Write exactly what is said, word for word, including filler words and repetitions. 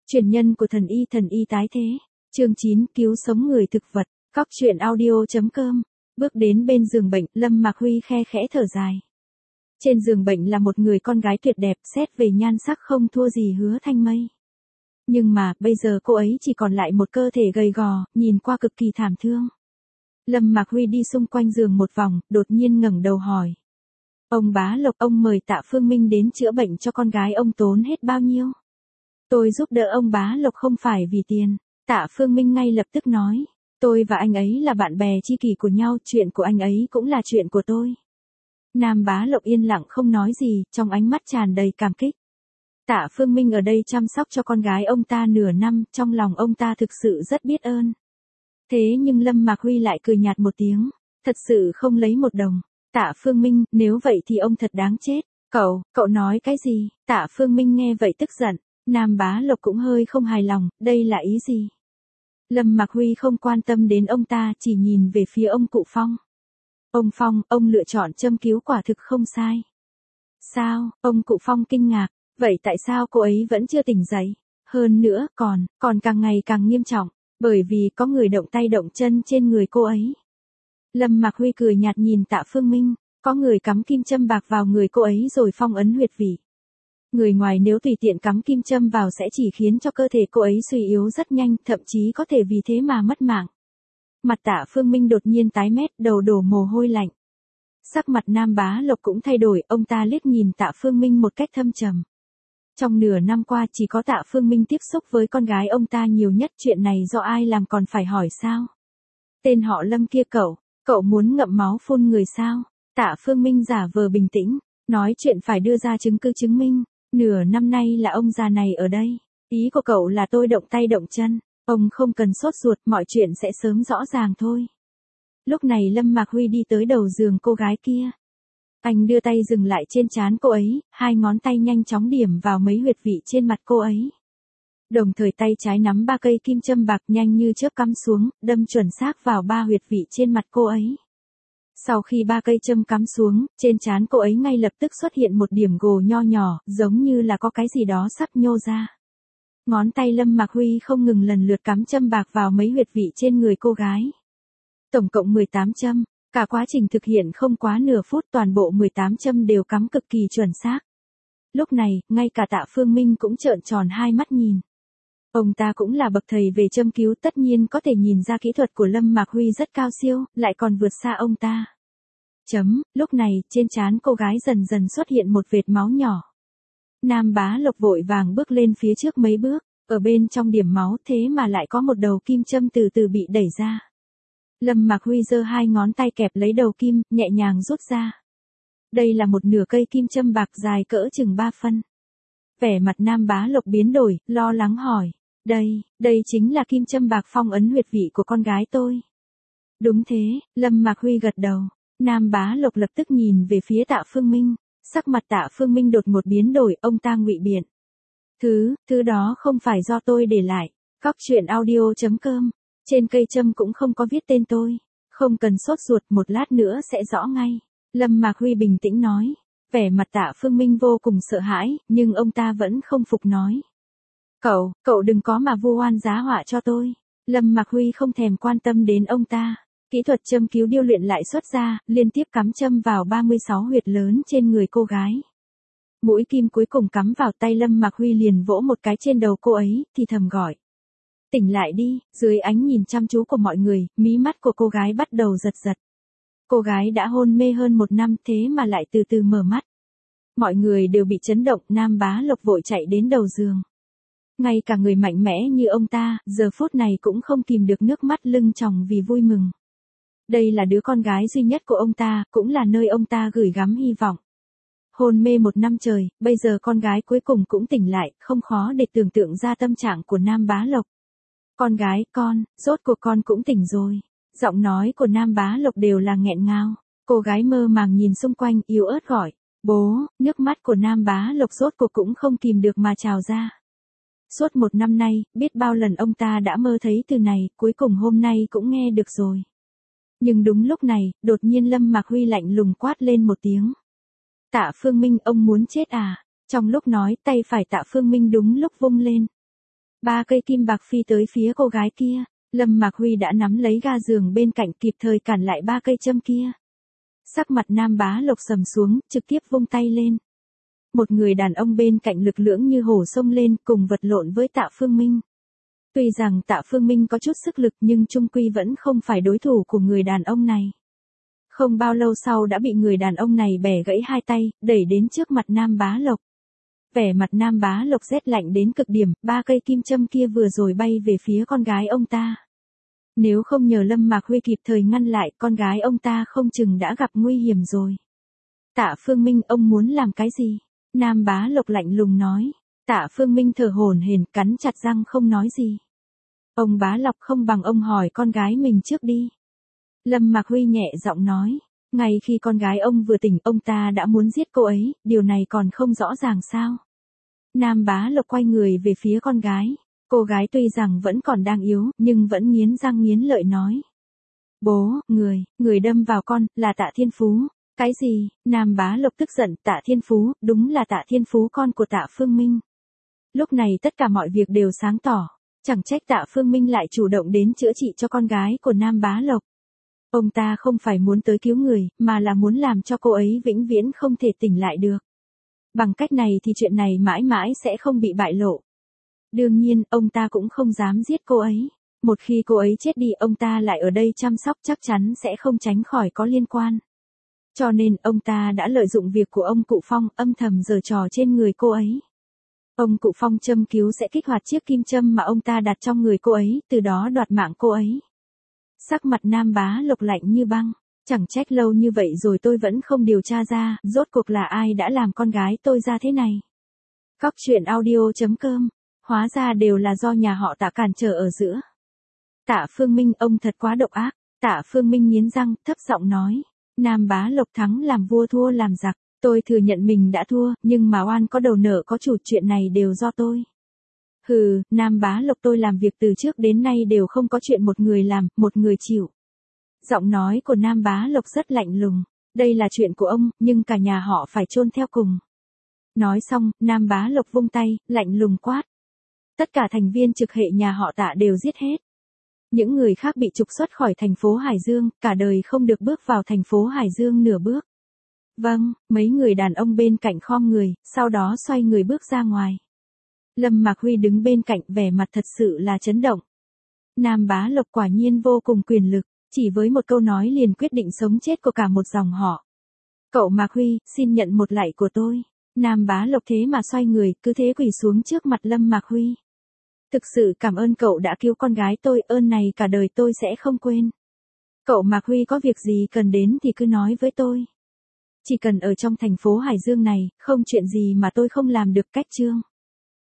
Truyền nhân của thần y thần y tái thế. Chương chín cứu sống người thực vật. Cóc truyện audio.com. Bước đến bên giường bệnh, Lâm Mạc Huy khe khẽ thở dài. Trên giường bệnh là một người con gái tuyệt đẹp, xét về nhan sắc không thua gì Hứa Thanh Mây. Nhưng mà, bây giờ cô ấy chỉ còn lại một cơ thể gầy gò, nhìn qua cực kỳ thảm thương. Lâm Mạc Huy đi xung quanh giường một vòng, đột nhiên ngẩng đầu hỏi. Ông Bá Lộc, ông mời Tạ Phương Minh đến chữa bệnh cho con gái ông tốn hết bao nhiêu? Tôi giúp đỡ ông Bá Lộc không phải vì tiền. Tạ Phương Minh ngay lập tức nói. Tôi và anh ấy là bạn bè tri kỷ của nhau, chuyện của anh ấy cũng là chuyện của tôi. Nam Bá Lộc yên lặng không nói gì, trong ánh mắt tràn đầy cảm kích. Tạ Phương Minh ở đây chăm sóc cho con gái ông ta nửa năm, trong lòng ông ta thực sự rất biết ơn. Thế nhưng Lâm Mạc Huy lại cười nhạt một tiếng, thật sự không lấy một đồng. Tạ Phương Minh, nếu vậy thì ông thật đáng chết. Cậu, cậu nói cái gì? Tạ Phương Minh nghe vậy tức giận. Nam Bá Lộc cũng hơi không hài lòng, đây là ý gì? Lâm Mạc Huy không quan tâm đến ông ta, chỉ nhìn về phía ông cụ Phong. Ông Phong, ông lựa chọn châm cứu quả thực không sai. Sao? Ông cụ Phong kinh ngạc, vậy tại sao cô ấy vẫn chưa tỉnh dậy? Hơn nữa, còn, còn càng ngày càng nghiêm trọng, bởi vì có người động tay động chân trên người cô ấy. Lâm Mạc Huy cười nhạt nhìn Tạ Phương Minh, có người cắm kim châm bạc vào người cô ấy rồi phong ấn huyệt vị. Người ngoài nếu tùy tiện cắm kim châm vào sẽ chỉ khiến cho cơ thể cô ấy suy yếu rất nhanh, thậm chí có thể vì thế mà mất mạng. Mặt Tạ Phương Minh đột nhiên tái mét, đầu đổ mồ hôi lạnh. Sắc mặt Nam Bá Lộc cũng thay đổi, ông ta liếc nhìn Tạ Phương Minh một cách thâm trầm. Trong nửa năm qua chỉ có Tạ Phương Minh tiếp xúc với con gái ông ta nhiều nhất, chuyện này do ai làm còn phải hỏi sao? Tên họ Lâm kia cậu, cậu muốn ngậm máu phun người sao? Tạ Phương Minh giả vờ bình tĩnh, nói chuyện phải đưa ra chứng cứ chứng minh. Nửa năm nay là ông già này ở đây. Ý của cậu là tôi động tay động chân. Ông không cần sốt ruột, mọi chuyện sẽ sớm rõ ràng thôi. Lúc này Lâm Mạc Huy đi tới đầu giường cô gái kia. Anh đưa tay dừng lại trên trán cô ấy, hai ngón tay nhanh chóng điểm vào mấy huyệt vị trên mặt cô ấy. Đồng thời tay trái nắm ba cây kim châm bạc nhanh như chớp cắm xuống, đâm chuẩn xác vào ba huyệt vị trên mặt cô ấy. Sau khi ba cây châm cắm xuống, trên trán cô ấy ngay lập tức xuất hiện một điểm gồ nho nhỏ, giống như là có cái gì đó sắp nhô ra. Ngón tay Lâm Mạc Huy không ngừng lần lượt cắm châm bạc vào mấy huyệt vị trên người cô gái. Tổng cộng mười tám châm, cả quá trình thực hiện không quá nửa phút, toàn bộ mười tám châm đều cắm cực kỳ chuẩn xác. Lúc này, ngay cả Tạ Phương Minh cũng trợn tròn hai mắt nhìn. Ông ta cũng là bậc thầy về châm cứu, tất nhiên có thể nhìn ra kỹ thuật của Lâm Mạc Huy rất cao siêu, lại còn vượt xa ông ta. Chấm, lúc này, trên trán cô gái dần dần xuất hiện một vệt máu nhỏ. Nam Bá Lộc vội vàng bước lên phía trước mấy bước, ở bên trong điểm máu thế mà lại có một đầu kim châm từ từ bị đẩy ra. Lâm Mạc Huy giơ hai ngón tay kẹp lấy đầu kim, nhẹ nhàng rút ra. Đây là một nửa cây kim châm bạc dài cỡ chừng ba phân. Vẻ mặt Nam Bá Lộc biến đổi, lo lắng hỏi. Đây, đây chính là kim châm bạc phong ấn huyệt vị của con gái tôi. Đúng thế, Lâm Mạc Huy gật đầu. Nam Bá Lộc lập tức nhìn về phía Tạ Phương Minh. Sắc mặt Tạ Phương Minh đột một biến đổi, ông ta ngụy biện. Thứ, thứ đó không phải do tôi để lại. Cóc truyện audio.com. Trên cây châm cũng không có viết tên tôi. Không cần sốt ruột, một lát nữa sẽ rõ ngay. Lâm Mạc Huy bình tĩnh nói. Vẻ mặt Tạ Phương Minh vô cùng sợ hãi, nhưng ông ta vẫn không phục nói. Cậu, cậu đừng có mà vu oan giá họa cho tôi. Lâm Mạc Huy không thèm quan tâm đến ông ta. Kỹ thuật châm cứu điêu luyện lại xuất ra, liên tiếp cắm châm vào ba mươi sáu huyệt lớn trên người cô gái. Mũi kim cuối cùng cắm vào tay Lâm Mạc Huy liền vỗ một cái trên đầu cô ấy, thì thầm gọi. Tỉnh lại đi, dưới ánh nhìn chăm chú của mọi người, mí mắt của cô gái bắt đầu giật giật. Cô gái đã hôn mê hơn một năm thế mà lại từ từ mở mắt. Mọi người đều bị chấn động, Nam Bá Lộc vội chạy đến đầu giường. Ngay cả người mạnh mẽ như ông ta, giờ phút này cũng không kìm được nước mắt lưng tròng vì vui mừng. Đây là đứa con gái duy nhất của ông ta, cũng là nơi ông ta gửi gắm hy vọng. Hôn mê một năm trời, bây giờ con gái cuối cùng cũng tỉnh lại, không khó để tưởng tượng ra tâm trạng của Nam Bá Lộc. Con gái, con, rốt cuộc con cũng tỉnh rồi. Giọng nói của Nam Bá Lộc đều là nghẹn ngào. Cô gái mơ màng nhìn xung quanh, yếu ớt gọi. Bố, nước mắt của Nam Bá Lộc rốt cuộc cũng không kìm được mà trào ra. Suốt một năm nay, biết bao lần ông ta đã mơ thấy từ này, cuối cùng hôm nay cũng nghe được rồi. Nhưng đúng lúc này, đột nhiên Lâm Mạc Huy lạnh lùng quát lên một tiếng. Tạ Phương Minh, ông muốn chết à? Trong lúc nói, tay phải Tạ Phương Minh đúng lúc vung lên. Ba cây kim bạc phi tới phía cô gái kia. Lâm Mạc Huy đã nắm lấy ga giường bên cạnh kịp thời cản lại ba cây châm kia. Sắc mặt Nam Bá Lộc sầm xuống, trực tiếp vung tay lên. Một người đàn ông bên cạnh lực lưỡng như hổ xông lên cùng vật lộn với Tạ Phương Minh. Tuy rằng Tạ Phương Minh có chút sức lực nhưng chung quy vẫn không phải đối thủ của người đàn ông này. Không bao lâu sau đã bị người đàn ông này bẻ gãy hai tay, đẩy đến trước mặt Nam Bá Lộc. Vẻ mặt Nam Bá Lộc rét lạnh đến cực điểm, ba cây kim châm kia vừa rồi bay về phía con gái ông ta. Nếu không nhờ Lâm Mạc Huy kịp thời ngăn lại, con gái ông ta không chừng đã gặp nguy hiểm rồi. Tạ Phương Minh, ông muốn làm cái gì? Nam Bá Lộc lạnh lùng nói. Tạ Phương Minh thở hổn hển, cắn chặt răng không nói gì. Ông Bá Lộc, không bằng ông hỏi con gái mình trước đi. Lâm Mạc Huy nhẹ giọng nói. Ngay khi con gái ông vừa tỉnh, ông ta đã muốn giết cô ấy, điều này còn không rõ ràng sao? Nam Bá Lộc quay người về phía con gái. Cô gái tuy rằng vẫn còn đang yếu, nhưng vẫn nghiến răng nghiến lợi nói. Bố, người, người đâm vào con, là Tạ Thiên Phú. Cái gì? Nam Bá Lộc tức giận. Tạ Thiên Phú, đúng là Tạ Thiên Phú, con của Tạ Phương Minh. Lúc này tất cả mọi việc đều sáng tỏ. Chẳng trách Tạ Phương Minh lại chủ động đến chữa trị cho con gái của Nam Bá Lộc. Ông ta không phải muốn tới cứu người, mà là muốn làm cho cô ấy vĩnh viễn không thể tỉnh lại được. Bằng cách này thì chuyện này mãi mãi sẽ không bị bại lộ. Đương nhiên, ông ta cũng không dám giết cô ấy. Một khi cô ấy chết đi, ông ta lại ở đây chăm sóc chắc chắn sẽ không tránh khỏi có liên quan. Cho nên, ông ta đã lợi dụng việc của ông Cụ Phong, âm thầm giở trò trên người cô ấy. Ông Cụ Phong châm cứu sẽ kích hoạt chiếc kim châm mà ông ta đặt trong người cô ấy, từ đó đoạt mạng cô ấy. Sắc mặt Nam Bá Lộc lạnh như băng. Chẳng trách lâu như vậy rồi tôi vẫn không điều tra ra, rốt cuộc là ai đã làm con gái tôi ra thế này. Cóc truyện audio chấm com. Hóa ra đều là do nhà họ Tạ cản trở ở giữa. Tạ Phương Minh, ông thật quá độc ác. Tạ Phương Minh nghiến răng, thấp giọng nói. Nam Bá Lộc, thắng làm vua thua làm giặc. Tôi thừa nhận mình đã thua, nhưng mà oan có đầu nợ có chủ, chuyện này đều do tôi. Hừ, Nam Bá Lộc, tôi làm việc từ trước đến nay đều không có chuyện một người làm, một người chịu. Giọng nói của Nam Bá Lộc rất lạnh lùng. Đây là chuyện của ông, nhưng cả nhà họ phải chôn theo cùng. Nói xong, Nam Bá Lộc vung tay, lạnh lùng quát. Tất cả thành viên trực hệ nhà họ Tạ đều giết hết. Những người khác bị trục xuất khỏi thành phố Hải Dương, cả đời không được bước vào thành phố Hải Dương nửa bước. Vâng, mấy người đàn ông bên cạnh khom người, sau đó xoay người bước ra ngoài. Lâm Mạc Huy đứng bên cạnh, vẻ mặt thật sự là chấn động. Nam Bá Lộc quả nhiên vô cùng quyền lực, chỉ với một câu nói liền quyết định sống chết của cả một dòng họ. Cậu Mạc Huy, xin nhận một lạy của tôi. Nam Bá Lộc thế mà xoay người, cứ thế quỳ xuống trước mặt Lâm Mạc Huy. Thực sự cảm ơn cậu đã cứu con gái tôi, ơn này cả đời tôi sẽ không quên. Cậu Mạc Huy có việc gì cần đến thì cứ nói với tôi. Chỉ cần ở trong thành phố Hải Dương này, không chuyện gì mà tôi không làm được, cách chương.